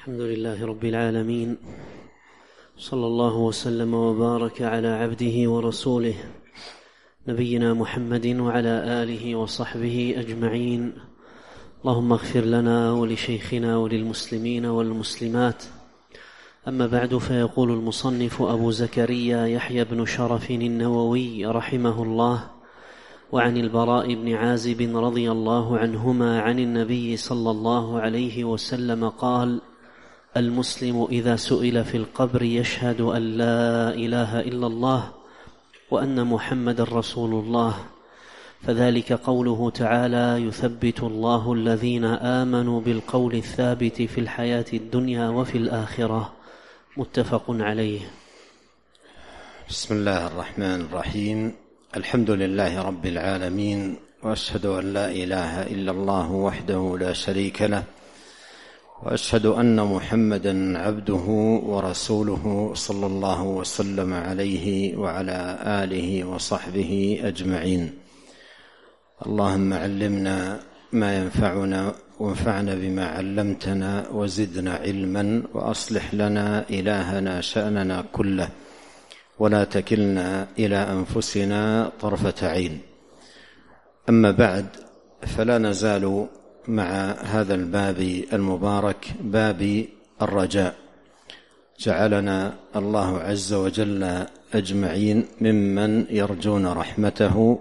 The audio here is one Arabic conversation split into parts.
الحمد لله رب العالمين، صلى الله وسلم وبارك على عبده ورسوله نبينا محمد وعلى آله وصحبه أجمعين. اللهم اغفر لنا ولشيخنا وللمسلمين والمسلمات. أما بعد، فيقول المصنف أبو زكريا يحيى بن شرف النووي رحمه الله: وعن البراء بن عازب رضي الله عنهما عن النبي صلى الله عليه وسلم قال: المسلم إذا سئل في القبر يشهد أن لا إله إلا الله وأن محمد رسول الله، فذلك قوله تعالى: يثبت الله الذين آمنوا بالقول الثابت في الحياة الدنيا وفي الآخرة. متفق عليه. بسم الله الرحمن الرحيم. الحمد لله رب العالمين، وأشهد أن لا إله إلا الله وحده لا شريك له، وأشهد أن محمدا عبده ورسوله صلى الله وسلم عليه وعلى آله وصحبه أجمعين. اللهم علمنا ما ينفعنا وانفعنا بما علمتنا وزدنا علما، وأصلح لنا إلهنا شأننا كله، ولا تكلنا إلى أنفسنا طرفة عين. أما بعد، فلا نزال مع هذا الباب المبارك، باب الرجاء. جعلنا الله عز وجل أجمعين ممن يرجون رحمته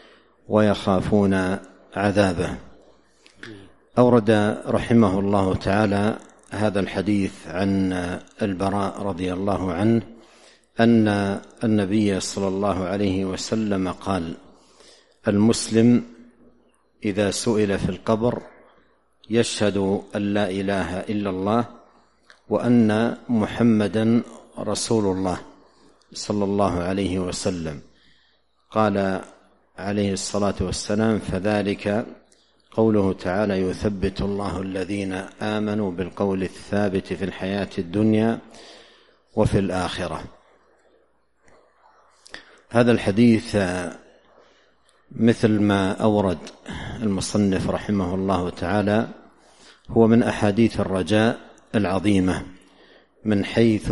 ويخافون عذابه. أورد رحمه الله تعالى هذا الحديث عن البراء رضي الله عنه أن النبي صلى الله عليه وسلم قال: المسلم إذا سئل في القبر يشهد أن لا إله إلا الله وأن محمدا رسول الله صلى الله عليه وسلم. قال عليه الصلاة والسلام: فذلك قوله تعالى: يثبت الله الذين آمنوا بالقول الثابت في الحياة الدنيا وفي الآخرة. هذا الحديث مثل ما أورد المصنف رحمه الله تعالى هو من أحاديث الرجاء العظيمة، من حيث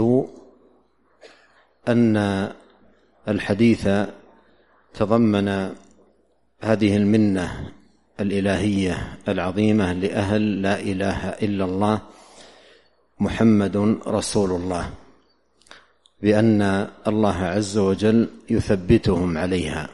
أن الحديث تضمن هذه المنة الإلهية العظيمة لأهل لا إله إلا الله محمد رسول الله، بأن الله عز وجل يثبتهم عليها،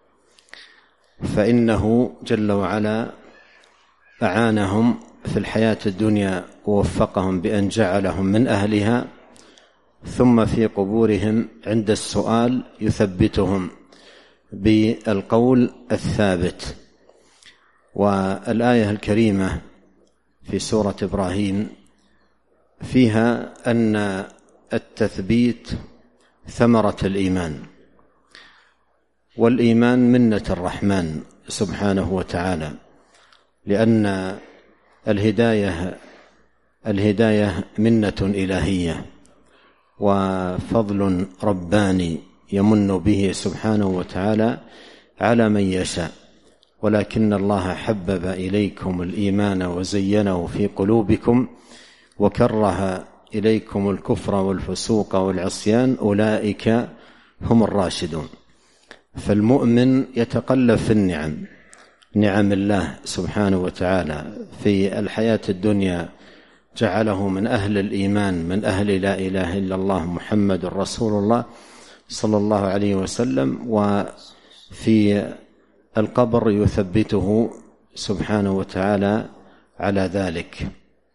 فإنه جل وعلا أعانهم في الحياة الدنيا ووفقهم بأن جعلهم من أهلها، ثم في قبورهم عند السؤال يثبتهم بالقول الثابت. والآية الكريمة في سورة إبراهيم فيها أن التثبيت ثمرة الإيمان، والإيمان منة الرحمن سبحانه وتعالى، لأن الهداية منة إلهية وفضل رباني يمن به سبحانه وتعالى على من يشاء. ولكن الله حبب إليكم الإيمان وزينه في قلوبكم وكره إليكم الكفر والفسوق والعصيان، أولئك هم الراشدون. فالمؤمن يتقلب في نعم الله سبحانه وتعالى في الحياة الدنيا، جعله من أهل الإيمان، من أهل لا إله إلا الله محمد رسول الله صلى الله عليه وسلم، وفي القبر يثبته سبحانه وتعالى على ذلك.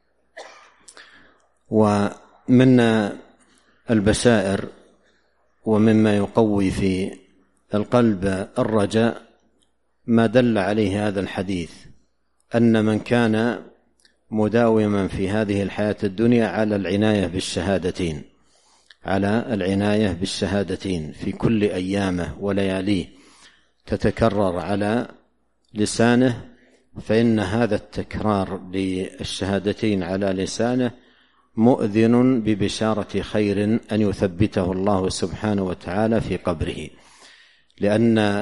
ومن البشائر ومما يقوي في القلب الرجاء ما دل عليه هذا الحديث، أن من كان مداوما في هذه الحياة الدنيا على العناية بالشهادتين في كل أيامه ولياليه تتكرر على لسانه، فإن هذا التكرار للشهادتين على لسانه مؤذن ببشارة خير أن يثبته الله سبحانه وتعالى في قبره. لأن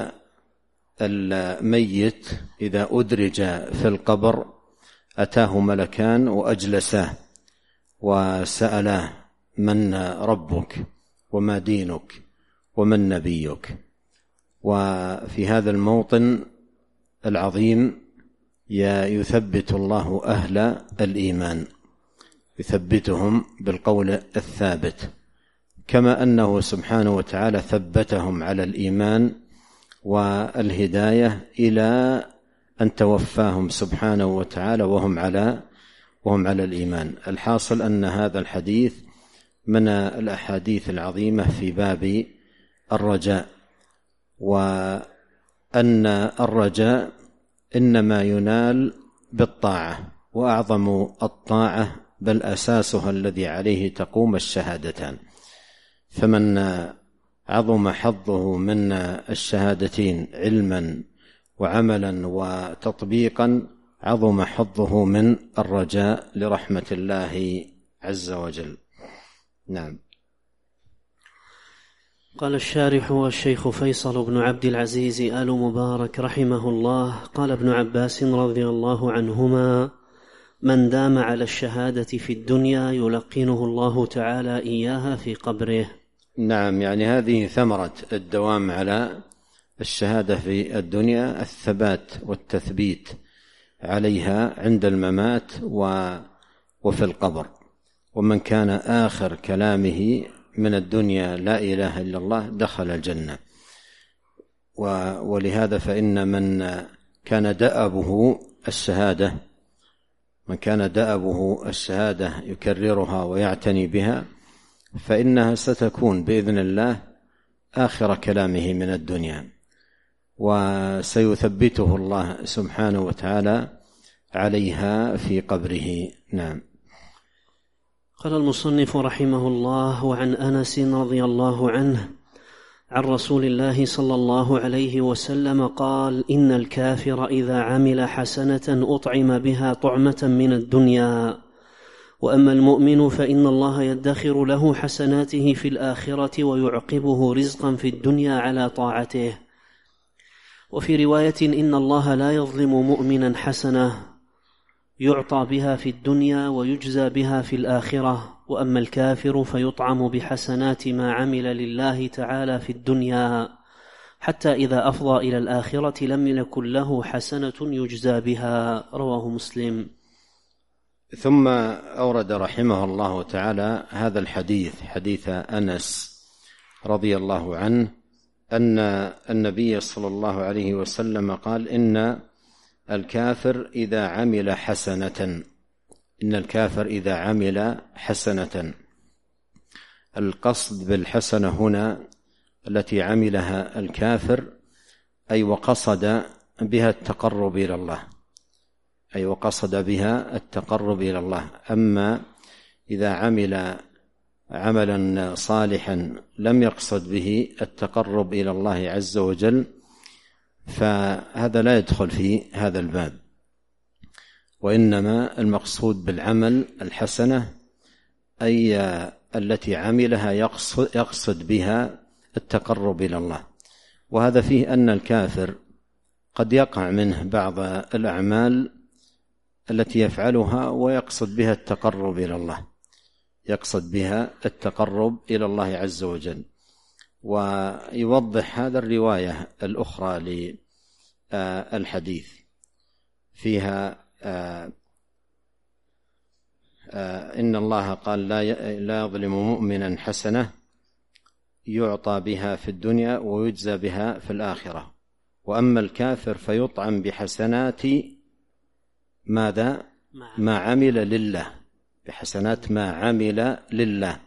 الميت إذا أدرج في القبر أتاه ملكان وأجلساه وسأله من ربك وما دينك ومن نبيك. وفي هذا الموطن العظيم يثبت الله أهل الإيمان، يثبتهم بالقول الثابت، كما أنه سبحانه وتعالى ثبتهم على الإيمان والهداية إلى أن توفاهم سبحانه وتعالى وهم على الإيمان. الحاصل أن هذا الحديث من الأحاديث العظيمة في باب الرجاء، وأن الرجاء إنما ينال بالطاعة، وأعظم الطاعة بل أساسها الذي عليه تقوم الشهادتان. فمن عظم حظه من الشهادتين علما وعملا وتطبيقا عظم حظه من الرجاء لرحمة الله عز وجل. نعم. قال الشارح والشيخ فيصل بن عبد العزيز آل مبارك رحمه الله: قال ابن عباس رضي الله عنهما: من دام على الشهادة في الدنيا يلقنه الله تعالى إياها في قبره. نعم، يعني هذه ثمرة الدوام على الشهادة في الدنيا، الثبات والتثبيت عليها عند الممات وفي القبر. ومن كان آخر كلامه من الدنيا لا إله إلا الله دخل الجنة. ولهذا فإن من كان دأبه الشهادة يكررها ويعتني بها، فإنها ستكون بإذن الله آخر كلامه من الدنيا، وسيثبته الله سبحانه وتعالى عليها في قبره. نعم. قال المصنف رحمه الله: وعن أنس رضي الله عنه عن رسول الله صلى الله عليه وسلم قال: إن الكافر إذا عمل حسنة أطعم بها طعمة من الدنيا، وأما المؤمن فإن الله يدخر له حسناته في الآخرة ويعقبه رزقا في الدنيا على طاعته. وفي رواية: إن الله لا يظلم مؤمنا حسنة يعطى بها في الدنيا ويجزى بها في الآخرة، وأما الكافر فيطعم بحسنات ما عمل لله تعالى في الدنيا، حتى إذا أفضى إلى الآخرة لم يكن له حسنة يجزى بها. رواه مسلم. ثم أورد رحمه الله تعالى هذا الحديث، حديث أنس رضي الله عنه، أن النبي صلى الله عليه وسلم قال: إن الكافر إذا عمل حسنة. القصد بالحسنة هنا التي عملها الكافر أي وقصد بها التقرب إلى الله، أما إذا عمل عملا صالحا لم يقصد به التقرب إلى الله عز وجل فهذا لا يدخل في هذا الباب. وإنما المقصود بالعمل الحسنة أي التي عملها يقصد بها التقرب إلى الله. وهذا فيه أن الكافر قد يقع منه بعض الأعمال التي يفعلها ويقصد بها التقرب إلى الله عز وجل. ويوضح هذا الرواية الأخرى للحديث فيها إن الله قال: لا يظلم مؤمنا حسنة يعطى بها في الدنيا ويجزى بها في الآخرة، وأما الكافر فيطعم بحسنات ماذا؟ ما عمل لله، بحسنات ما عمل لله.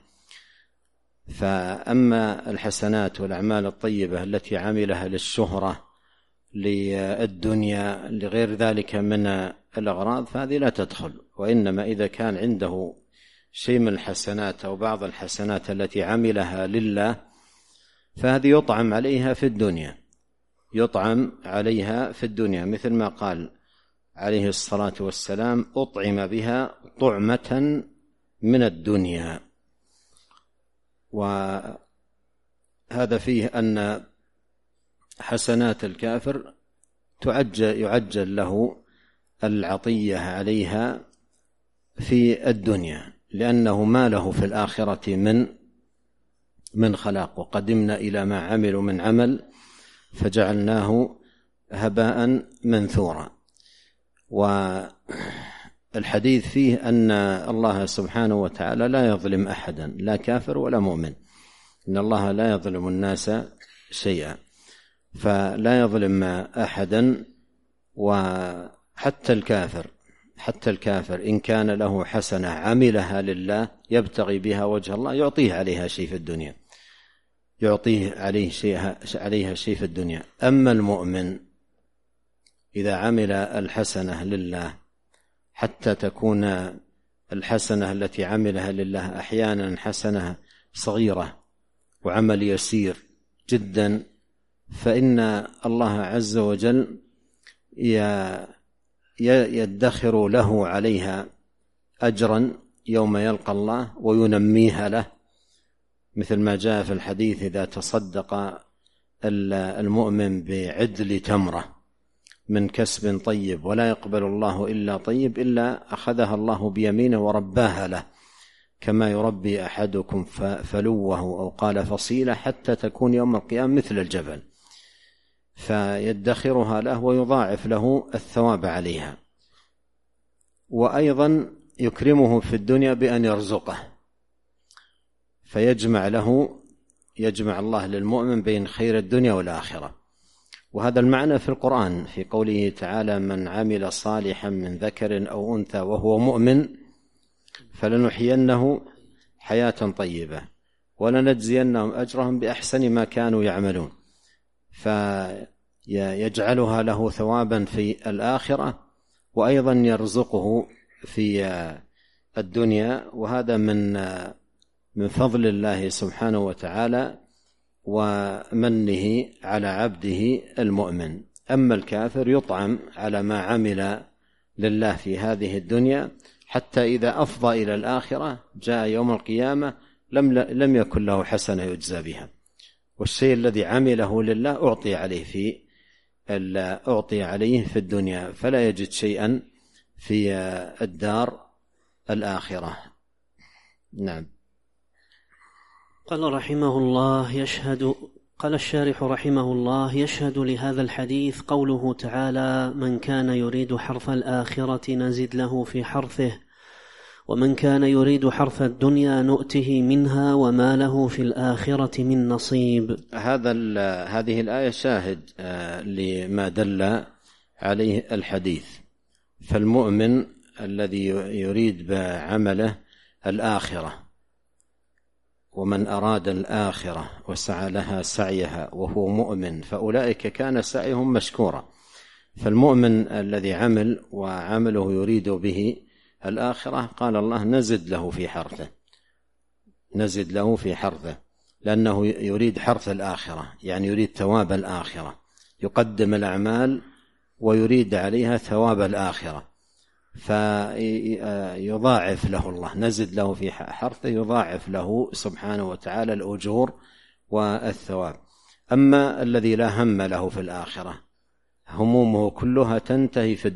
فأما الحسنات والأعمال الطيبة التي عملها للشهرة، للدنيا، لغير ذلك من الأغراض، فهذه لا تدخل. وإنما إذا كان عنده شيء من الحسنات أو بعض الحسنات التي عملها لله فهذه يطعم عليها في الدنيا، مثل ما قال عليه الصلاة والسلام: أطعم بها طعمة من الدنيا. وهذا فيه أن حسنات الكافر يعجل له العطية عليها في الدنيا، لأنه ما له في الآخرة من خلاق، وقدمنا إلى ما عملوا من عمل فجعلناه هباء منثورا. والحديث فيه أن الله سبحانه وتعالى لا يظلم أحدا، لا كافر ولا مؤمن، إن الله لا يظلم الناس شيئا، فلا يظلم أحدا. وحتى الكافر إن كان له حسنة عملها لله يبتغي بها وجه الله يعطيه عليها شيء في الدنيا، يعطيه عليها شيء في الدنيا. أما المؤمن إذا عمل الحسنة لله، حتى تكون الحسنة التي عملها لله أحيانا حسنة صغيرة وعمل يسير جدا، فإن الله عز وجل يدخر له عليها أجرا يوم يلقى الله وينميها له، مثل ما جاء في الحديث: إذا تصدق المؤمن بعدل تمرة من كسب طيب ولا يقبل الله إلا طيب إلا أخذها الله بيمينه ورباها له، كما يربي أحدكم فلوه أو قال فصيلة حتى تكون يوم القيامة مثل الجبل، فيدخرها له ويضاعف له الثواب عليها. وأيضا يكرمه في الدنيا بأن يرزقه، فيجمع الله للمؤمن بين خير الدنيا والآخرة. وهذا المعنى في القرآن في قوله تعالى: من عمل صالحا من ذكر أو أنثى وهو مؤمن فلنحيينه حياة طيبة ولنجزينهم أجرهم بأحسن ما كانوا يعملون، فيجعلها له ثوابا في الآخرة وأيضا يرزقه في الدنيا. وهذا من فضل الله سبحانه وتعالى ومنه على عبده المؤمن. أما الكافر يطعم على ما عمل لله في هذه الدنيا، حتى إذا أفضى إلى الآخرة جاء يوم القيامة لم يكن له حسنة يجزى بها، والشيء الذي عمله لله أعطي عليه في الدنيا، فلا يجد شيئا في الدار الآخرة. نعم. قال الشارح رحمه الله: يشهد لهذا الحديث قوله تعالى: من كان يريد حرث الآخرة نزد له في حرثه، ومن كان يريد حرث الدنيا نؤته منها وما له في الآخرة من نصيب. هذه الآية شاهد لما دل عليه الحديث. فالمؤمن الذي يريد بعمله الآخرة، ومن أراد الآخرة وسعى لها سعيها وهو مؤمن فأولئك كان سعيهم مشكورا. فالمؤمن الذي عمل وعمله يريد به الآخرة قال الله: نزد له في حرثه، لأنه يريد حرث الآخرة، يعني يريد ثواب الآخرة، يقدم الأعمال ويريد عليها ثواب الآخرة، فيضاعف له الله، نزد له في حرثه، يضاعف له سبحانه وتعالى الأجور والثواب. أما الذي لا هم له في الآخرة، همومه كلها تنتهي في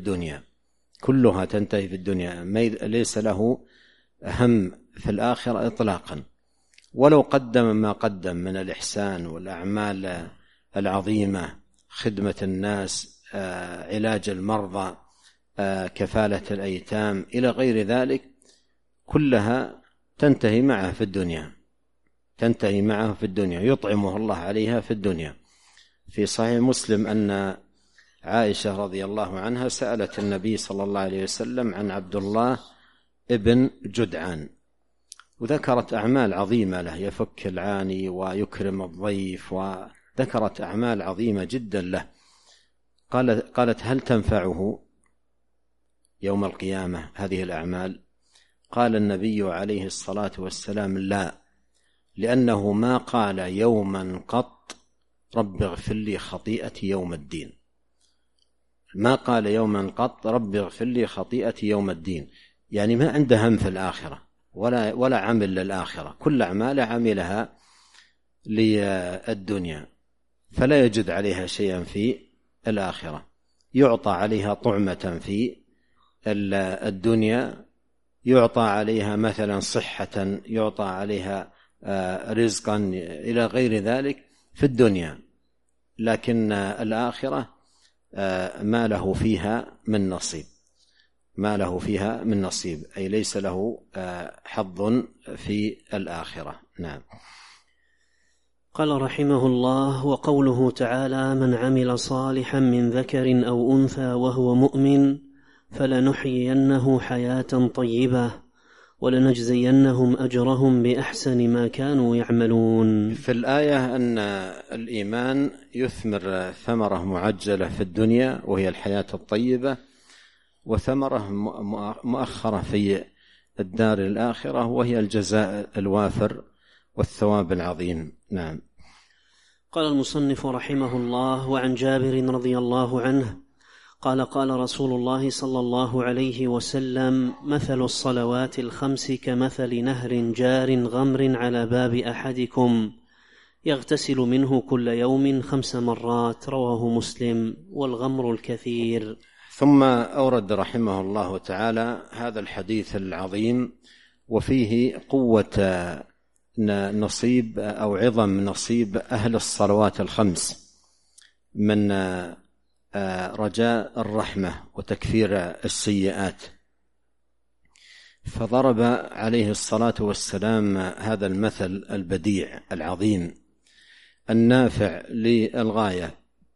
الدنيا، ليس له هم في الآخرة إطلاقا، ولو قدم ما قدم من الإحسان والأعمال العظيمة، خدمة الناس، علاج المرضى، كفالة الأيتام إلى غير ذلك، كلها تنتهي معه في الدنيا، يطعمه الله عليها في الدنيا. في صحيح مسلم أن عائشة رضي الله عنها سألت النبي صلى الله عليه وسلم عن عبد الله ابن جدعان، وذكرت أعمال عظيمة له، يفك العاني ويكرم الضيف، وذكرت أعمال عظيمة جدا له. قالت: هل تنفعه يوم القيامة هذه الأعمال؟ قال النبي عليه الصلاة والسلام: لا، لأنه ما قال يوما قط رب اغفر لي خطيئتي يوم الدين، ما قال يوما قط رب اغفر لي خطيئتي يوم الدين، يعني ما عنده هم في الآخرة ولا عمل للآخرة، كل أعمال عملها للدنيا، فلا يجد عليها شيئا في الآخرة، يعطى عليها طعمة في الدنيا يعطى عليها مثلا صحة، يعطى عليها رزقا إلى غير ذلك في الدنيا، لكن الآخرة ما له فيها من نصيب، ما له فيها من نصيب، أي ليس له حظ في الآخرة. نعم. قال رحمه الله: وقوله تعالى: من عمل صالحا من ذكر أو أنثى وهو مؤمن فلنحيينه حياة طيبة ولنجزينهم أجرهم بأحسن ما كانوا يعملون. في الآية أن الإيمان يثمر ثمرة معجلة في الدنيا وهي الحياة الطيبة، وثمرة مؤخرة في الدار الآخرة وهي الجزاء الوافر والثواب العظيم. نعم. قال المصنف رحمه الله: وعن جابر رضي الله عنه قال: قال رسول الله صلى الله عليه وسلم: مثل الصلوات الخمس كمثل نهر جار غمر على باب أحدكم يغتسل منه كل يوم 5 مرات، رواه مسلم. والغمر الكثير. ثم أورد رحمه الله تعالى هذا الحديث العظيم، وفيه قوة نصيب أو عظم نصيب أهل الصلوات الخمس من رجاء الرحمة وتكفير السيئات. فضرب عليه الصلاة والسلام هذا المثل البديع العظيم النافع للغاية.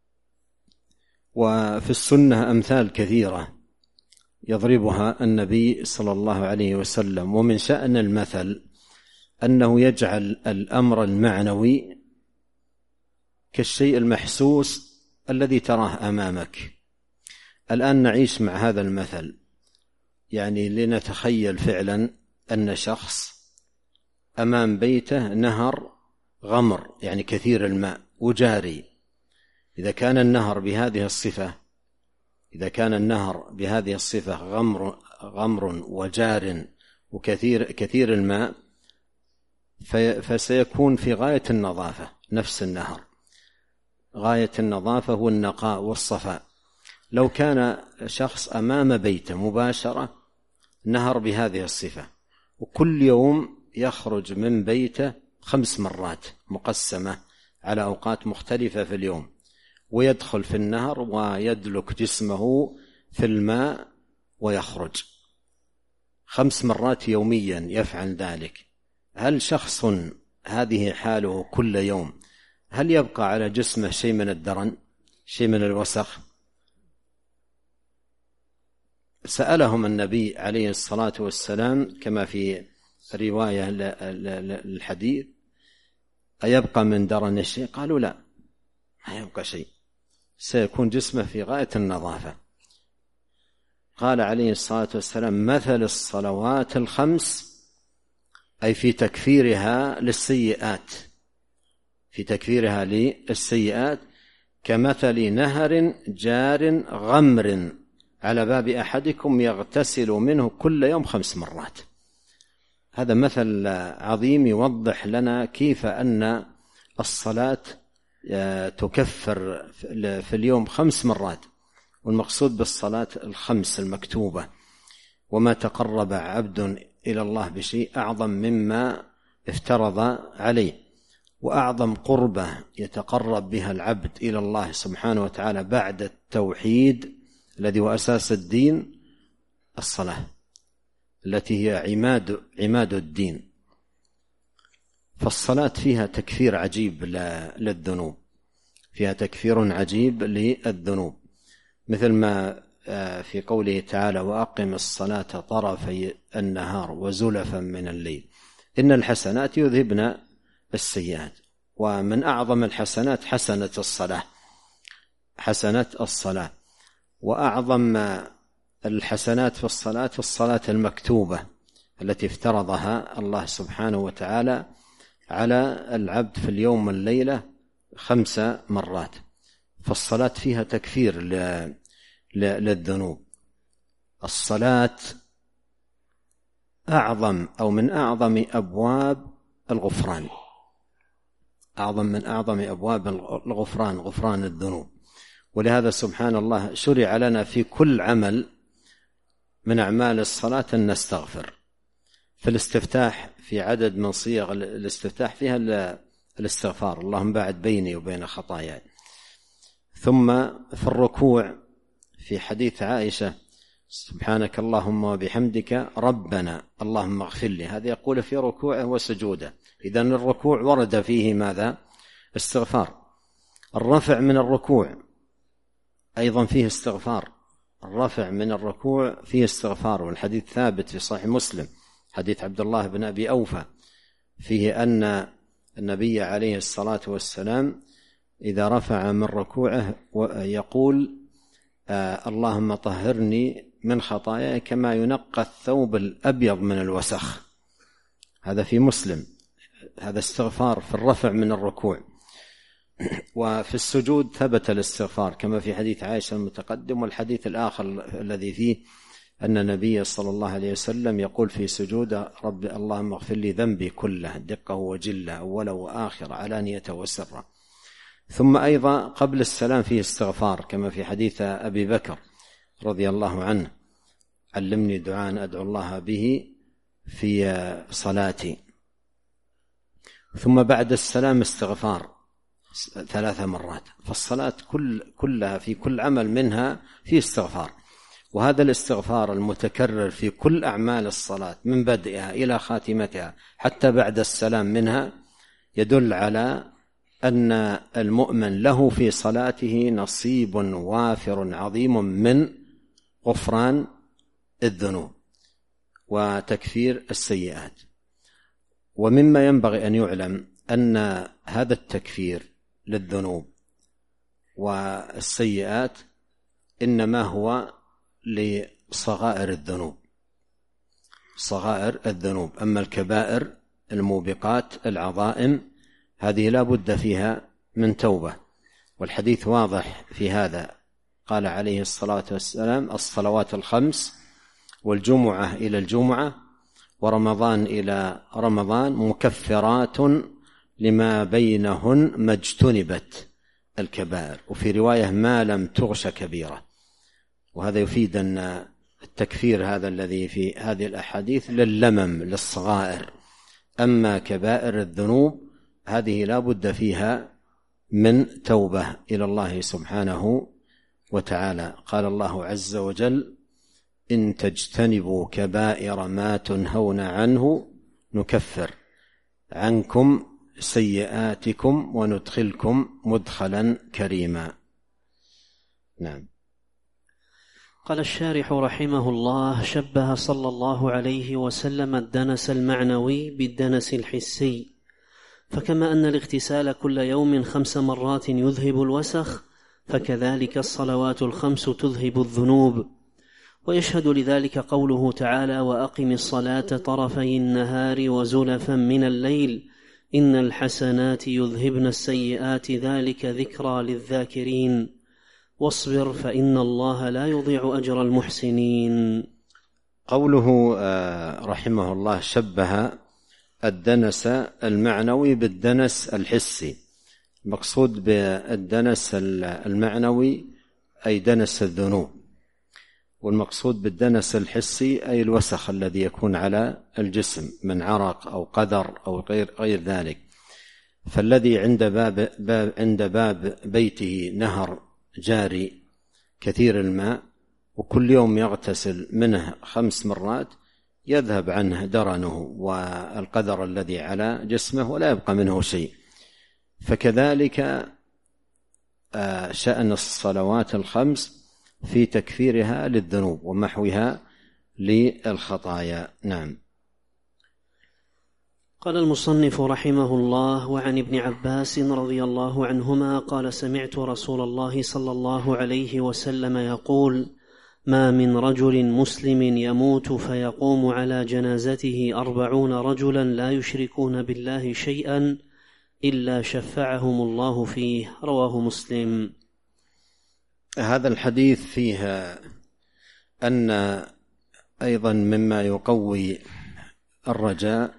وفي السنة أمثال كثيرة يضربها النبي صلى الله عليه وسلم، ومن شأن المثل أنه يجعل الأمر المعنوي كالشيء المحسوس الذي تراه أمامك. الآن نعيش مع هذا المثل، يعني لنتخيل فعلا أن شخص أمام بيته نهر غمر، يعني كثير الماء وجاري. إذا كان النهر بهذه الصفة غمر وجار وكثير الماء، فسيكون في غاية النظافة. نفس النهر غاية النظافة والنقاء والصفاء. لو كان شخص أمام بيته مباشرة نهر بهذه الصفة، وكل يوم يخرج من بيته 5 مرات مقسمة على أوقات مختلفة في اليوم، ويدخل في النهر ويدلك جسمه في الماء ويخرج 5 مرات يوميا يفعل ذلك، هل شخص هذه حاله كل يوم هل يبقى على جسمه شيء من الدرن، شيء من الوسخ؟ سألهم النبي عليه الصلاة والسلام كما في رواية الحديث: أيبقى من درن شيء؟ قالوا لا، ما يبقى شيء، سيكون جسمه في غاية النظافة. قال عليه الصلاة والسلام: مثل الصلوات الخمس، أي في تكفيرها للسيئات، كمثل نهر جار غمر على باب أحدكم يغتسل منه كل يوم 5 مرات. هذا مثل عظيم يوضح لنا كيف أن الصلاة تكفر في اليوم 5 مرات، والمقصود بالصلاة الخمس المكتوبة. وما تقرب عبد إلى الله بشيء أعظم مما افترض عليه، وأعظم قربة يتقرب بها العبد إلى الله سبحانه وتعالى بعد التوحيد الذي هو أساس الدين الصلاة التي هي عماد الدين. فالصلاة فيها تكفير عجيب للذنوب، فيها تكفير عجيب للذنوب، مثل ما في قوله تعالى: وأقم الصلاة طرفي النهار وزلفا من الليل إن الحسنات يذهبن السيئات. ومن أعظم الحسنات حسنة الصلاة، وأعظم الحسنات في الصلاة المكتوبة التي افترضها الله سبحانه وتعالى على العبد في اليوم والليلة 5 مرات. فالصلاة فيها تكفير للذنوب. الصلاة أعظم أو من أعظم أبواب الغفران، أعظم من أعظم أبواب الغفران، غفران الذنوب. ولهذا سبحان الله شرع لنا في كل عمل من أعمال الصلاة أن نستغفر، في الاستفتاح في عدد من صيغ الاستفتاح فيها الاستغفار، اللهم باعد بيني وبين خطاياي. ثم في الركوع في حديث عائشة سبحانك اللهم وبحمدك ربنا اللهم اغفر لي، هذا يقول في ركوعه وسجوده. إذن الركوع ورد فيه ماذا؟ استغفار. الرفع من الركوع أيضا فيه استغفار، الرفع من الركوع فيه استغفار، والحديث ثابت في صحيح مسلم حديث عبد الله بن أبي أوفى فيه أن النبي عليه الصلاة والسلام إذا رفع من ركوعه يقول اللهم طهرني من خطاياي كما ينقى الثوب الأبيض من الوسخ. هذا في مسلم، هذا استغفار في الرفع من الركوع. وفي السجود ثبت الاستغفار كما في حديث عائشة المتقدم، والحديث الآخر الذي فيه أن النبي صلى الله عليه وسلم يقول في سجود رب اللهم اغفر لي ذنبي كله دقه وجله أوله وآخر علانيته وسره. ثم أيضا قبل السلام فيه استغفار كما في حديث أبي بكر رضي الله عنه علمني دعاء أدعو الله به في صلاتي. ثم بعد السلام استغفار 3 مرات. فالصلاة كلها في كل عمل منها فيه استغفار، وهذا الاستغفار المتكرر في كل أعمال الصلاة من بدئها إلى خاتمتها حتى بعد السلام منها يدل على أن المؤمن له في صلاته نصيب وافر عظيم من غفران الذنوب وتكفير السيئات. ومما ينبغي أن يعلم أن هذا التكفير للذنوب والسيئات إنما هو لصغائر الذنوب، صغائر الذنوب. أما الكبائر الموبقات العظائم هذه لا بد فيها من توبة، والحديث واضح في هذا. قال عليه الصلاة والسلام الصلوات الخمس والجمعة إلى الجمعة ورمضان إلى رمضان مكفرات لما بينهن ما اجتنبت الكبائر، وفي رواية ما لم تغش كبيرة. وهذا يفيد أن التكفير هذا الذي في هذه الأحاديث لللمم للصغائر، أما كبائر الذنوب هذه لا بد فيها من توبة إلى الله سبحانه وتعالى. قال الله عز وجل إن تجتنبوا كبائر ما تنهون عنه نكفر عنكم سيئاتكم وندخلكم مدخلا كريما. نعم. قال الشارح رحمه الله شبه صلى الله عليه وسلم الدنس المعنوي بالدنس الحسي، فكما أن الاغتسال كل يوم 5 مرات يذهب الوسخ، فكذلك الصلوات ال5 تذهب الذنوب. ويشهد لذلك قوله تعالى وأقم الصلاة طرفي النهار وزلفا من الليل إن الحسنات يذهبن السيئات ذلك ذكرى للذاكرين واصبر فإن الله لا يضيع أجر المحسنين. قوله رحمه الله شبه الدنس المعنوي بالدنس الحسي. المقصود بالدنس المعنوي أي دنس الذنوب، والمقصود بالدنس الحسي أي الوسخ الذي يكون على الجسم من عرق أو قدر أو غير ذلك. فالذي عند باب بيته نهر جاري كثير الماء وكل يوم يغتسل منه 5 مرات يذهب عنه درنه والقدر الذي على جسمه ولا يبقى منه شيء. فكذلك شأن الصلوات ال5 في تكفيرها للذنوب ومحوها للخطايا. نعم. قال المصنف رحمه الله وعن ابن عباس رضي الله عنهما قال سمعت رسول الله صلى الله عليه وسلم يقول ما من رجل مسلم يموت فيقوم على جنازته 40 رجلا لا يشركون بالله شيئا إلا شفعهم الله فيه. رواه مسلم. هذا الحديث فيه أن أيضا مما يقوي الرجاء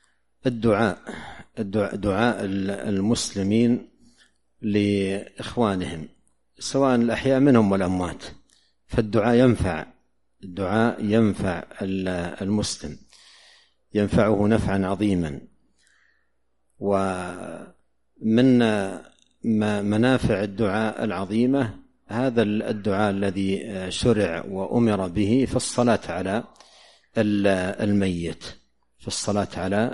دعاء المسلمين لإخوانهم سواء الأحياء منهم والأموات، فالدعاء ينفع المسلم. ينفعه نفعا عظيما. ومن منافع الدعاء العظيمة هذا الدعاء الذي شرع وأمر به في الصلاة على الميت، فالصلاة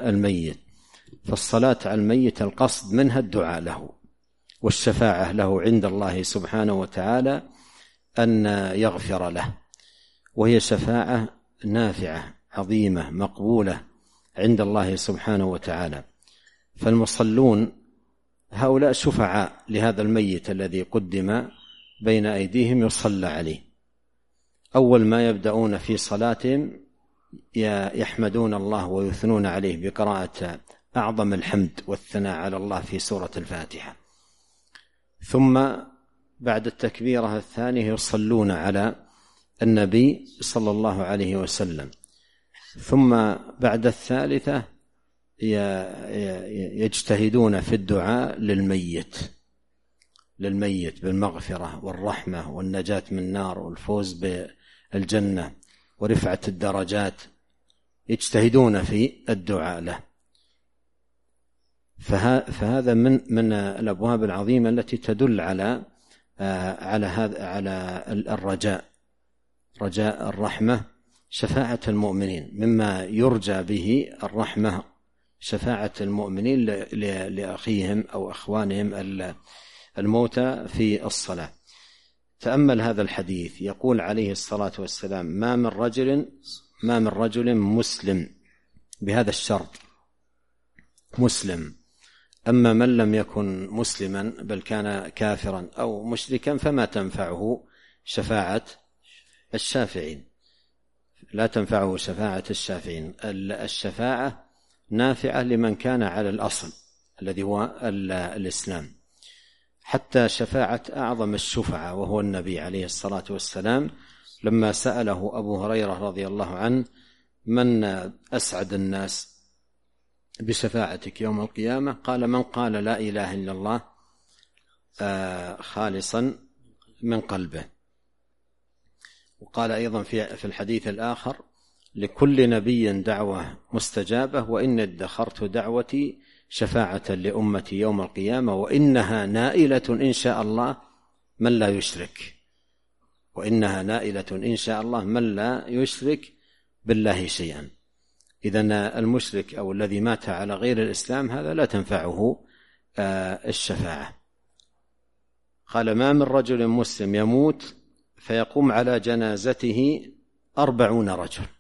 على الميت القصد منها الدعاء له والشفاعة له عند الله سبحانه وتعالى أن يغفر له، وهي شفاعة نافعة عظيمة مقبولة عند الله سبحانه وتعالى. فالمصلون هؤلاء شفعاء لهذا الميت الذي قدم بين أيديهم يصلى عليه. أول ما يبدأون في صلاتهم يحمدون الله ويثنون عليه بقراءة أعظم الحمد والثناء على الله في سورة الفاتحة، ثم بعد التكبيرة الثانية يصلون على النبي صلى الله عليه وسلم، ثم بعد الثالثة يجتهدون في الدعاء للميت بالمغفرة والرحمة والنجاة من النار والفوز بالجنة ورفعة الدرجات، يجتهدون في الدعاء له. فهذا من الأبواب العظيمة التي تدل على الرجاء، رجاء الرحمة، شفاعة المؤمنين، مما يرجى به الرحمة شفاعة المؤمنين لأخيهم أو أخوانهم الموتى في الصلاة. تأمل هذا الحديث، يقول عليه الصلاة والسلام: ما من رجل مسلم، بهذا الشرط مسلم. أما من لم يكن مسلما بل كان كافرا أو مشركا فما تنفعه شفاعة الشافعين، لا تنفعه شفاعة الشافعين. الشفاعة نافعة لمن كان على الأصل الذي هو الإسلام. حتى شفاعة أعظم الشفعاء وهو النبي عليه الصلاة والسلام لما سأله أبو هريرة رضي الله عنه: من أسعد الناس بشفاعتك يوم القيامة؟ قال: من قال لا إله إلا الله خالصا من قلبه. وقال أيضا في الحديث الآخر: لكل نبي دعوة مستجابة، وإن ادخرت دعوتي شفاعة لأمتي يوم القيامة، وإنها نائلة إن شاء الله من لا يشرك، وإنها نائلة إن شاء الله من لا يشرك بالله شيئا. إذن المشرك أو الذي مات على غير الإسلام هذا لا تنفعه الشفاعة. قال: ما من رجل مسلم يموت فيقوم على جنازته 40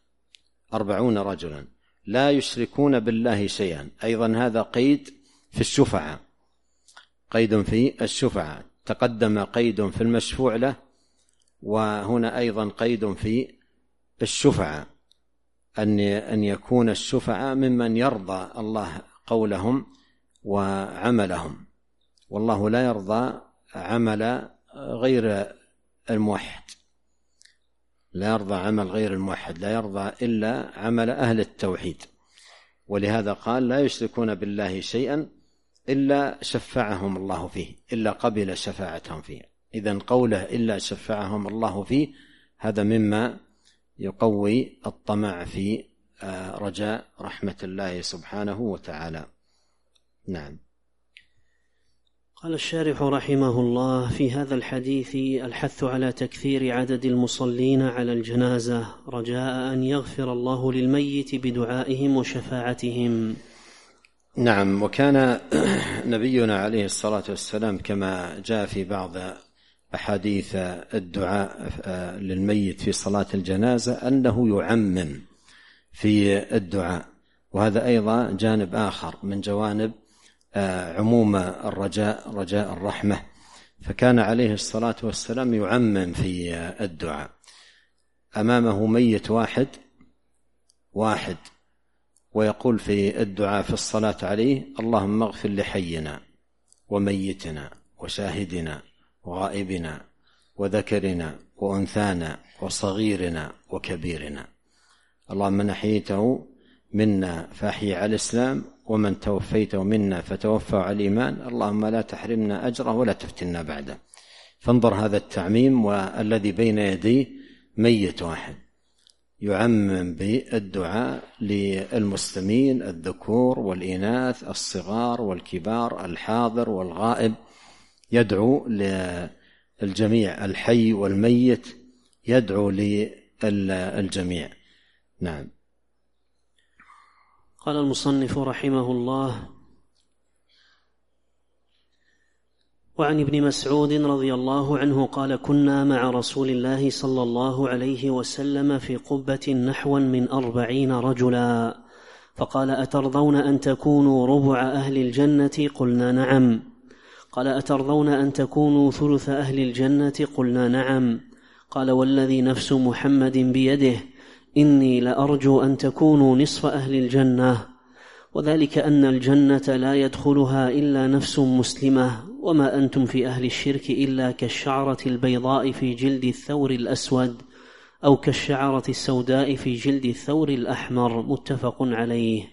رجلا لا يشركون بالله شيئا. أيضا هذا قيد في الشفعة، قيد في الشفعة. تقدم قيد في المشفوع له، وهنا أيضا قيد في الشفعة، أن يكون الشفعة ممن يرضى الله قولهم وعملهم، والله لا يرضى عمل غير الموحد، لا يرضى عمل غير الموحد، لا يرضى إلا عمل أهل التوحيد. ولهذا قال: لا يشركون بالله شيئا إلا شفعهم الله فيه، إلا قبل شفاعتهم فيه. إذن قوله إلا شفعهم الله فيه هذا مما يقوي الطمع في رجاء رحمة الله سبحانه وتعالى. نعم. قال الشارح رحمه الله: في هذا الحديث الحث على تكثير عدد المصلين على الجنازة رجاء أن يغفر الله للميت بدعائهم وشفاعتهم. نعم. وكان نبينا عليه الصلاة والسلام كما جاء في بعض أحاديث الدعاء للميت في صلاة الجنازة أنه يعمم في الدعاء، وهذا أيضا جانب آخر من جوانب عموم الرجاء، رجاء الرحمة. فكان عليه الصلاة والسلام يعمم في الدعاء. أمامه ميت واحد ويقول في الدعاء في الصلاة عليه: اللهم اغفر لحينا وميتنا وشاهدنا وغائبنا وذكرنا وأنثانا وصغيرنا وكبيرنا، اللهم من أحييته منا فأحيي على الإسلام، ومن توفيته منا فتوفى على الإيمان، اللهم لا تحرمنا أجره ولا تفتنا بعده. فانظر هذا التعميم، والذي بين يديه ميت واحد. يعمم بالدعاء للمسلمين الذكور والإناث، الصغار والكبار، الحاضر والغائب، يدعو للجميع، الحي والميت، يدعو للجميع. نعم. قال المصنف رحمه الله: وعن ابن مسعود رضي الله عنه قال: كنا مع رسول الله صلى الله عليه وسلم في قبة نحوا من 40 رجلا، فقال: أترضون أن تكونوا ربع أهل الجنة؟ قلنا نعم. قال: أترضون أن تكونوا ثلث أهل الجنة؟ قلنا نعم. قال: والذي نفس محمد بيده إني لأرجو أن تكونوا نصف أهل الجنة، وذلك أن الجنة لا يدخلها إلا نفس مسلمة، وما أنتم في أهل الشرك إلا كالشعرة البيضاء في جلد الثور الأسود، أو كالشعرة السوداء في جلد الثور الأحمر. متفق عليه.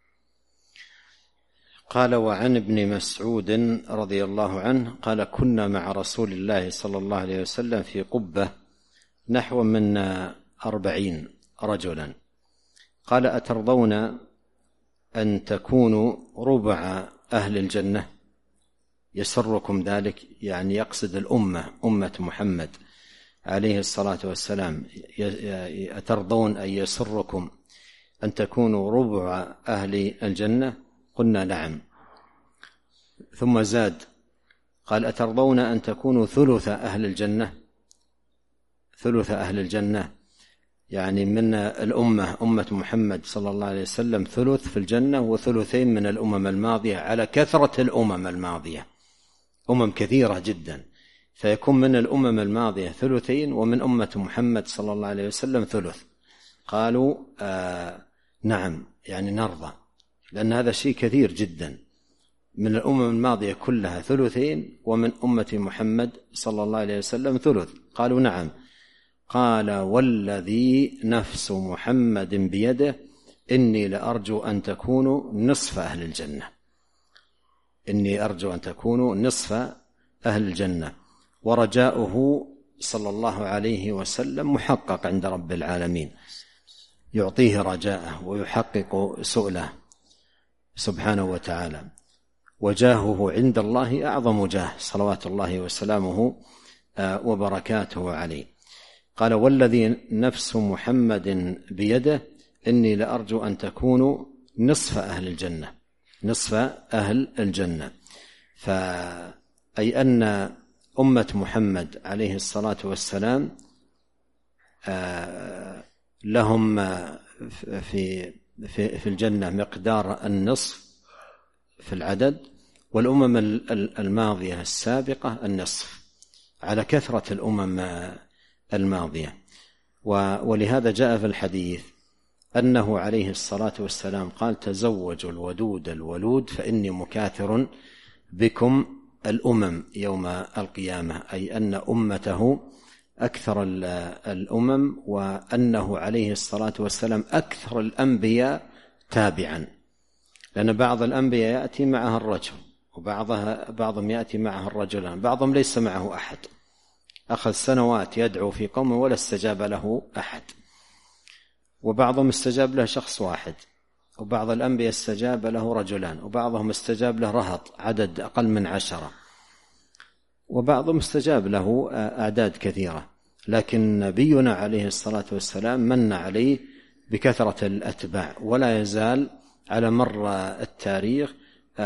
قال: وعن ابن مسعود رضي الله عنه قال: كنا مع رسول الله صلى الله عليه وسلم في قبة نحو من 40 رجلا. قال: أترضون أن تكونوا ربع أهل الجنة؟ يسركم ذلك؟ يعني يقصد الأمة، أمة محمد عليه الصلاة والسلام. أترضون أن يسركم أن تكونوا ربع أهل الجنة؟ قلنا نعم. ثم زاد قال: أترضون أن تكونوا ثلث أهل الجنة؟ ثلث أهل الجنة يعني من الأمة، أمة محمد صلى الله عليه وسلم، ثلث في الجنة وثلثين من الأمم الماضية، على كثرة الأمم الماضية، أمم كثيرة جدا، فيكون من الأمم الماضية ثلثين، ومن أمة محمد صلى الله عليه وسلم ثلث. قالوا نعم، يعني نرضى، لأن هذا شيء كثير جدا، من الأمم الماضية كلها ثلثين، ومن أمة محمد صلى الله عليه وسلم ثلث. قالوا نعم. قال: والذي نفس محمد بيده إني لأرجو أن تكونوا نصف أهل الجنة. إني أرجو أن تكونوا نصف أهل الجنة. ورجاؤه صلى الله عليه وسلم محقق عند رب العالمين، يعطيه رجاءه ويحقق سؤله سبحانه وتعالى. وجاهه عند الله أعظم جاه، صلوات الله وسلامه وبركاته عليه. قال: والذي نفس محمد بيده إني لأرجو أن تكونوا نصف أهل الجنة. نصف أهل الجنة، أي أن أمة محمد عليه الصلاة والسلام لهم في الجنة مقدار النصف في العدد، والأمم الماضية السابقة النصف، على كثرة الأمم الماضية. ولهذا جاء في الحديث أنه عليه الصلاة والسلام قال: تزوجوا الودود الولود فإني مكاثر بكم الأمم يوم القيامة، أي أن أمته أكثر الأمم، وأنه عليه الصلاة والسلام أكثر الأنبياء تابعا، لأن بعض الأنبياء يأتي معها الرجل، وبعضهم يأتي معها الرجلان، بعضهم ليس معه أحد، أخذ سنوات يدعو في قومه ولا استجاب له أحد، وبعضهم استجاب له شخص واحد، وبعض الأنبياء استجاب له رجلان، وبعضهم استجاب له رهط عدد أقل من 10، وبعضهم استجاب له أعداد كثيرة. لكن نبينا عليه الصلاة والسلام من عليه بكثرة الأتباع، ولا يزال على مر التاريخ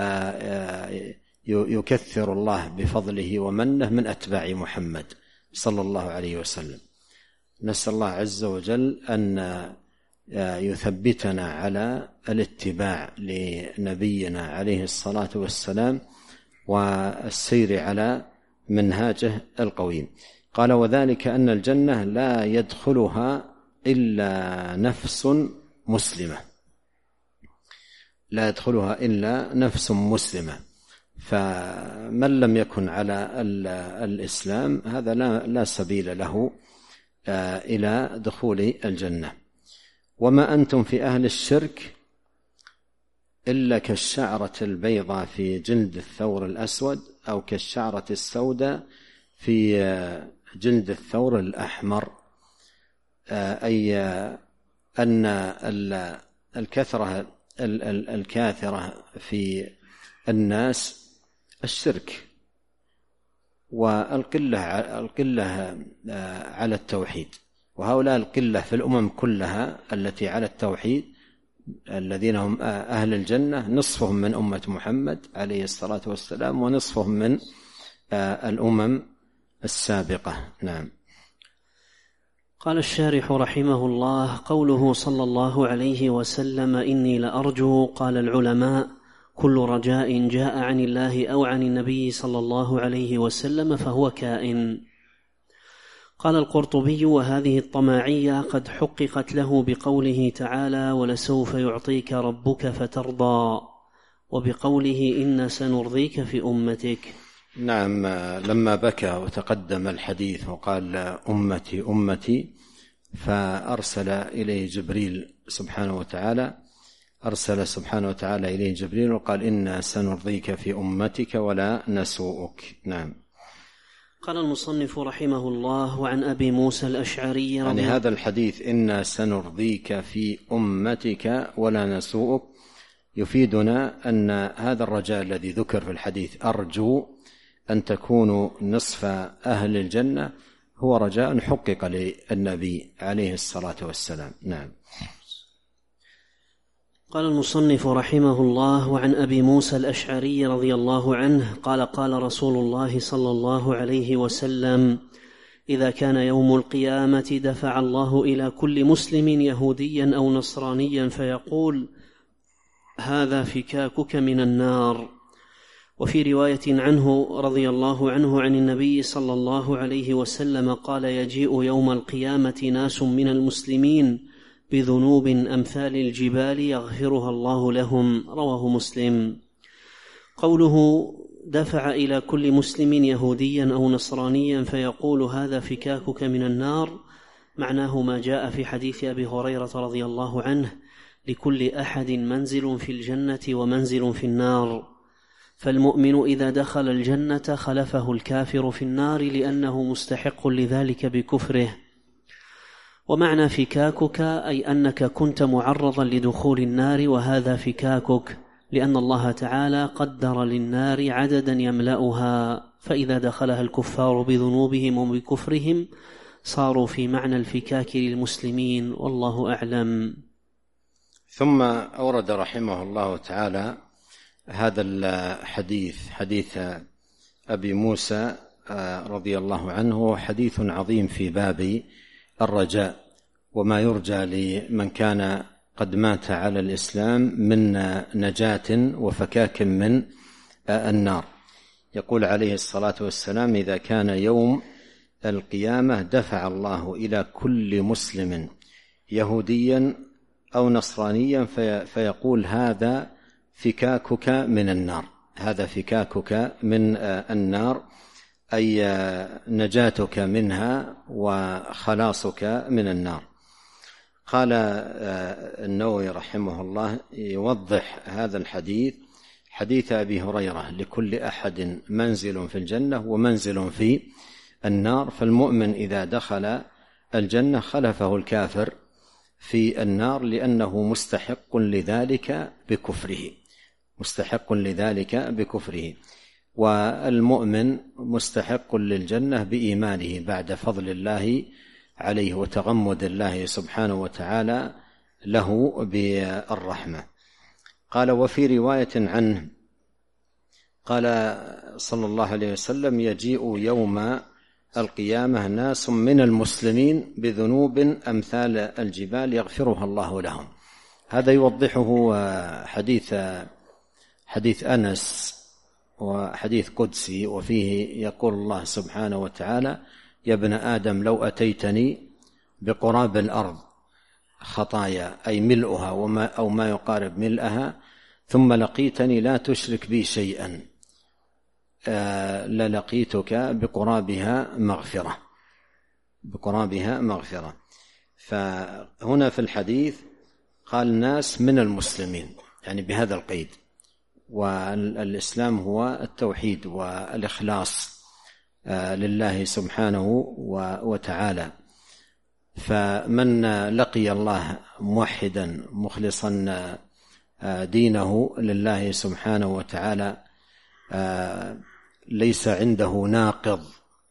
يكثر الله بفضله ومنه من أتباع محمد صلى الله عليه وسلم. نسأل الله عز وجل أن يثبتنا على الاتباع لنبينا عليه الصلاة والسلام والسير على منهاجه القويم. قال: وذلك أن الجنة لا يدخلها إلا نفس مسلمة، لا يدخلها إلا نفس مسلمة، فمن لم يكن على الإسلام هذا لا سبيل له إلى دخول الجنة. وما أنتم في أهل الشرك إلا كالشعرة البيضاء في جلد الثور الأسود، أو كالشعرة السوداء في جلد الثور الأحمر، أي أن الكثرة الكاثرة في الناس الشرك، والقلة على التوحيد، وهؤلاء القلة في الأمم كلها التي على التوحيد الذين هم أهل الجنة نصفهم من أمة محمد عليه الصلاة والسلام، ونصفهم من الأمم السابقة. نعم. قال الشارح رحمه الله: قوله صلى الله عليه وسلم إني لأرجو، قال العلماء: كل رجاء جاء عن الله أو عن النبي صلى الله عليه وسلم فهو كائن. قال القرطبي: وهذه الطماعية قد حققت له بقوله تعالى: ولسوف يعطيك ربك فترضى، وبقوله: إنا سنرضيك في أمتك. نعم. لما بكى وتقدم الحديث وقال أمتي أمتي، فأرسل إليه جبريل سبحانه وتعالى، أرسل سبحانه وتعالى إليه جبريل وقال: إنا سنرضيك في أمتك ولا نسوءك. نعم. قال المصنف رحمه الله: وعن أبي موسى الأشعري يعني هذا الحديث إنا سنرضيك في أمتك ولا نسوءك يفيدنا أن هذا الرجاء الذي ذكر في الحديث أرجو أن تكونوا نصف أهل الجنة هو رجاء حقق للنبي عليه الصلاة والسلام. نعم. قال المصنف رحمه الله: وعن أبي موسى الأشعري رضي الله عنه قال: قال رسول الله صلى الله عليه وسلم: إذا كان يوم القيامة دفع الله إلى كل مسلم يهوديا أو نصرانيا فيقول: هذا فكاكك من النار. وفي رواية عنه رضي الله عنه عن النبي صلى الله عليه وسلم قال: يجيء يوم القيامة ناس من المسلمين بذنوب أمثال الجبال يغفرها الله لهم. رواه مسلم. قوله دفع إلى كل مسلم يهوديا أو نصرانيا فيقول: هذا فكاكك من النار، معناه ما جاء في حديث أبي هريرة رضي الله عنه: لكل أحد منزل في الجنة ومنزل في النار، فالمؤمن إذا دخل الجنة خلفه الكافر في النار لأنه مستحق لذلك بكفره. ومعنى فكاكك أي أنك كنت معرضا لدخول النار، وهذا فكاكك لأن الله تعالى قدر للنار عددا يملأها، فإذا دخلها الكفار بذنوبهم وبكفرهم صاروا في معنى الفكاك للمسلمين، والله أعلم. ثم أورد رحمه الله تعالى هذا الحديث، حديث أبي موسى رضي الله عنه، حديث عظيم في باب الرجاء وما يرجى لمن كان قد مات على الإسلام من نجاة وفكاك من النار. يقول عليه الصلاة والسلام: إذا كان يوم القيامة دفع الله إلى كل مسلم يهوديا أو نصرانيا فيقول: هذا فكاكك من النار، هذا فكاكك من النار، أي نجاتك منها وخلاصك من النار. قال النووي رحمه الله يوضح هذا الحديث حديث أبي هريرة: لكل أحد منزل في الجنة ومنزل في النار، فالمؤمن إذا دخل الجنة خلفه الكافر في النار لأنه مستحق لذلك بكفره، مستحق لذلك بكفره، والمؤمن مستحق للجنة بإيمانه بعد فضل الله عليه وتغمد الله سبحانه وتعالى له بالرحمة. قال: وفي رواية عنه قال صلى الله عليه وسلم: يجيء يوم القيامة ناس من المسلمين بذنوب أمثال الجبال يغفرها الله لهم. هذا يوضحه حديث أنس، وحديث قدسي، وفيه يقول الله سبحانه وتعالى: يا ابن آدم لو أتيتني بقراب الأرض خطايا، أي ملؤها أو ما يقارب ملئها، ثم لقيتني لا تشرك بي شيئا، للقيتك بقرابها مغفرة. فهنا في الحديث قال ناس من المسلمين، يعني بهذا القيد، والإسلام هو التوحيد والإخلاص لله سبحانه وتعالى. فمن لقي الله موحدا مخلصا دينه لله سبحانه وتعالى ليس عنده ناقض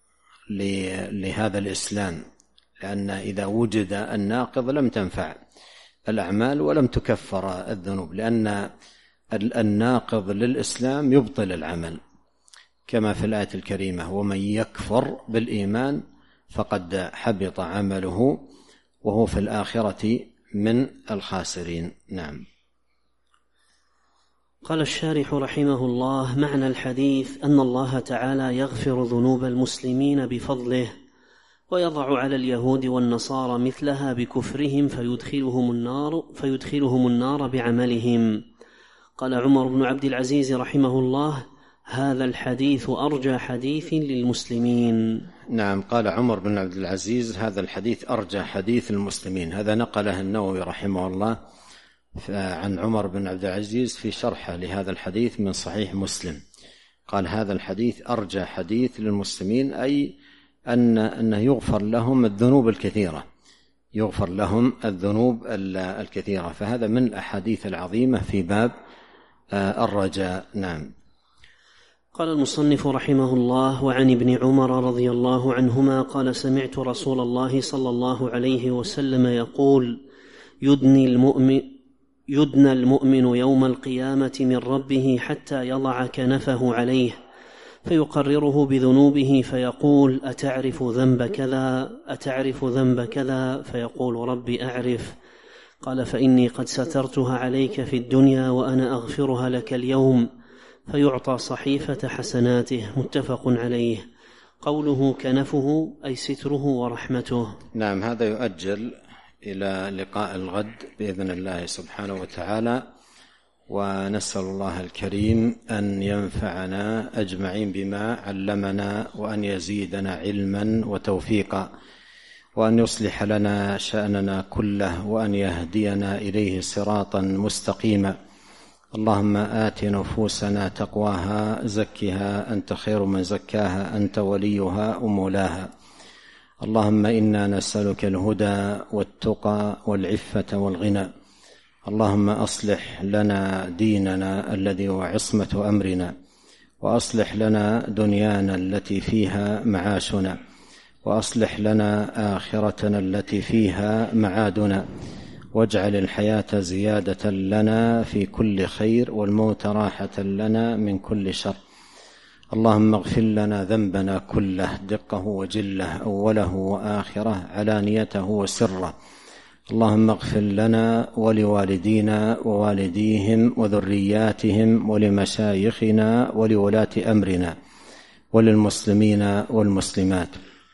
لهذا الإسلام، لأن إذا وجد الناقض لم تنفع الأعمال ولم تكفر الذنوب، لأن الناقض للإسلام يبطل العمل، كما في الآية الكريمة: ومن يكفر بالإيمان فقد حبط عمله وهو في الآخرة من الخاسرين. نعم. قال الشارح رحمه الله: معنى الحديث أن الله تعالى يغفر ذنوب المسلمين بفضله، ويضع على اليهود والنصارى مثلها بكفرهم فيدخلهم النار بعملهم. قال عمر بن عبد العزيز رحمه الله: هذا الحديث أرجى حديث للمسلمين. نعم، قال عمر بن عبد العزيز: هذا الحديث أرجى حديث المسلمين. هذا نقله النووي رحمه الله عن عمر بن عبد العزيز في شرحه لهذا الحديث من صحيح مسلم، قال: هذا الحديث أرجى حديث للمسلمين، أي أنه يغفر لهم الذنوب الكثيرة، يغفر لهم الذنوب الكثيرة، فهذا من الأحاديث العظيمة في باب الرجاء. نعم. قال المصنف رحمه الله: وعن ابن عمر رضي الله عنهما قال: سمعت رسول الله صلى الله عليه وسلم يقول: يدنى المؤمن يوم القيامة من ربه حتى يضع كنفه عليه فيقرره بذنوبه فيقول: أتعرف ذنب كذا؟ أتعرف ذنب كذا؟ فيقول: ربي أعرف. قال: فإني قد سترتها عليك في الدنيا وأنا أغفرها لك اليوم. فيعطى صحيفة حسناته. متفق عليه. قوله كنفه أي ستره ورحمته. نعم، هذا يؤجل إلى لقاء الغد بإذن الله سبحانه وتعالى، ونسأل الله الكريم أن ينفعنا أجمعين بما علمنا، وأن يزيدنا علما وتوفيقا، وأن يصلح لنا شأننا كله، وأن يهدينا إليه صراطا مستقيما. اللهم آت نفوسنا تقواها، زكها أنت خير من زكاها، أنت وليها ومولاها. اللهم إنا نسألك الهدى والتقى والعفة والغنى. اللهم أصلح لنا ديننا الذي هو عصمة أمرنا، وأصلح لنا دنيانا التي فيها معاشنا، وأصلح لنا آخرتنا التي فيها معادنا، واجعل الحياة زيادة لنا في كل خير، والموت راحة لنا من كل شر. اللهم اغفر لنا ذنبنا كله، دقه وجله، أوله وآخره، علانيته وسره. اللهم اغفر لنا ولوالدينا ووالديهم وذرياتهم ولمشايخنا ولولاة أمرنا وللمسلمين والمسلمات.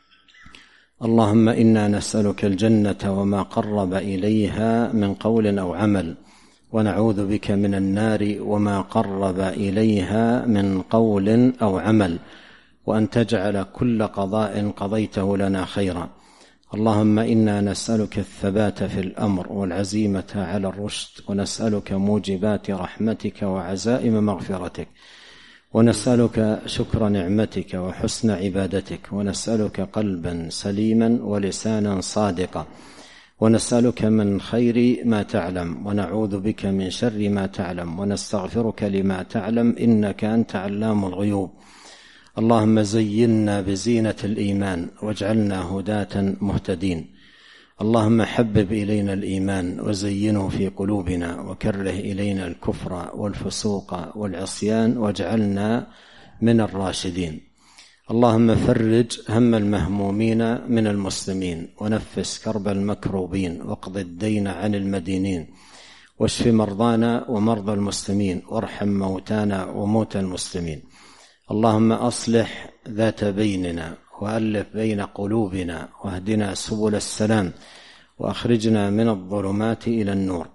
اللهم إنا نسألك الجنة وما قرب إليها من قول أو عمل، ونعوذ بك من النار وما قرب إليها من قول أو عمل، وأن تجعل كل قضاء قضيته لنا خيرا. اللهم إنا نسألك الثبات في الأمر والعزيمة على الرشد، ونسألك موجبات رحمتك وعزائم مغفرتك، ونسألك شكر نعمتك وحسن عبادتك، ونسألك قلبا سليما ولسانا صادقا، ونسألك من خير ما تعلم، ونعوذ بك من شر ما تعلم، ونستغفرك لما تعلم، إنك أنت علام الغيوب. اللهم زينا بزينة الإيمان واجعلنا هداة مهتدين. اللهم حبب إلينا الإيمان وزينه في قلوبنا، وكره إلينا الكفر والفسوق والعصيان واجعلنا من الراشدين. اللهم فرج هم المهمومين من المسلمين، ونفس كرب المكروبين، واقض الدين عن المدينين، واشف مرضانا ومرضى المسلمين، وارحم موتانا وموتى المسلمين. اللهم أصلح ذات بيننا، وألف بين قلوبنا، واهدنا سبل السلام، وأخرجنا من الظلمات إلى النور،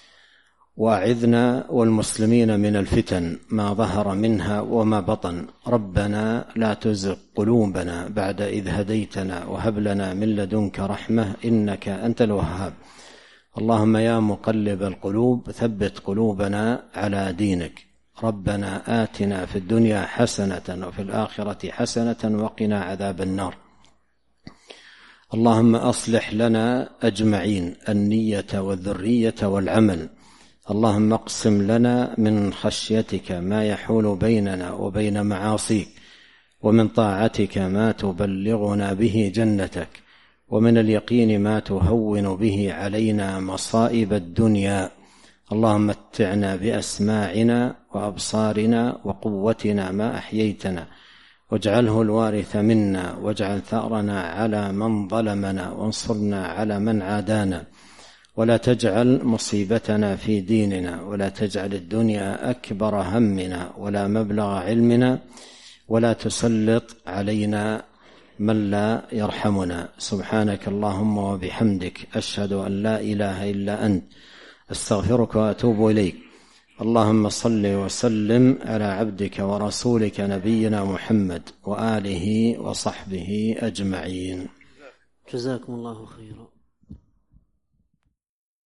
وأعذنا والمسلمين من الفتن ما ظهر منها وما بطن. ربنا لا تزغ قلوبنا بعد إذ هديتنا، وهب لنا من لدنك رحمة إنك أنت الوهاب. اللهم يا مقلب القلوب ثبت قلوبنا على دينك. ربنا آتنا في الدنيا حسنة وفي الآخرة حسنة وقنا عذاب النار. اللهم أصلح لنا أجمعين النية والذرية والعمل. اللهم اقسم لنا من خشيتك ما يحول بيننا وبين معاصيك، ومن طاعتك ما تبلغنا به جنتك، ومن اليقين ما تهون به علينا مصائب الدنيا. اللهم متعنا بأسماعنا وأبصارنا وقوتنا ما أحييتنا، واجعله الوارث منا، واجعل ثأرنا على من ظلمنا، وانصرنا على من عادانا، ولا تجعل مصيبتنا في ديننا، ولا تجعل الدنيا أكبر همنا ولا مبلغ علمنا، ولا تسلط علينا من لا يرحمنا. سبحانك اللهم وبحمدك، أشهد أن لا إله إلا أنت، أستغفرك وأتوب إليك. اللهم صل وسلم على عبدك ورسولك نبينا محمد وآله وصحبه أجمعين. جزاكم الله خيرا.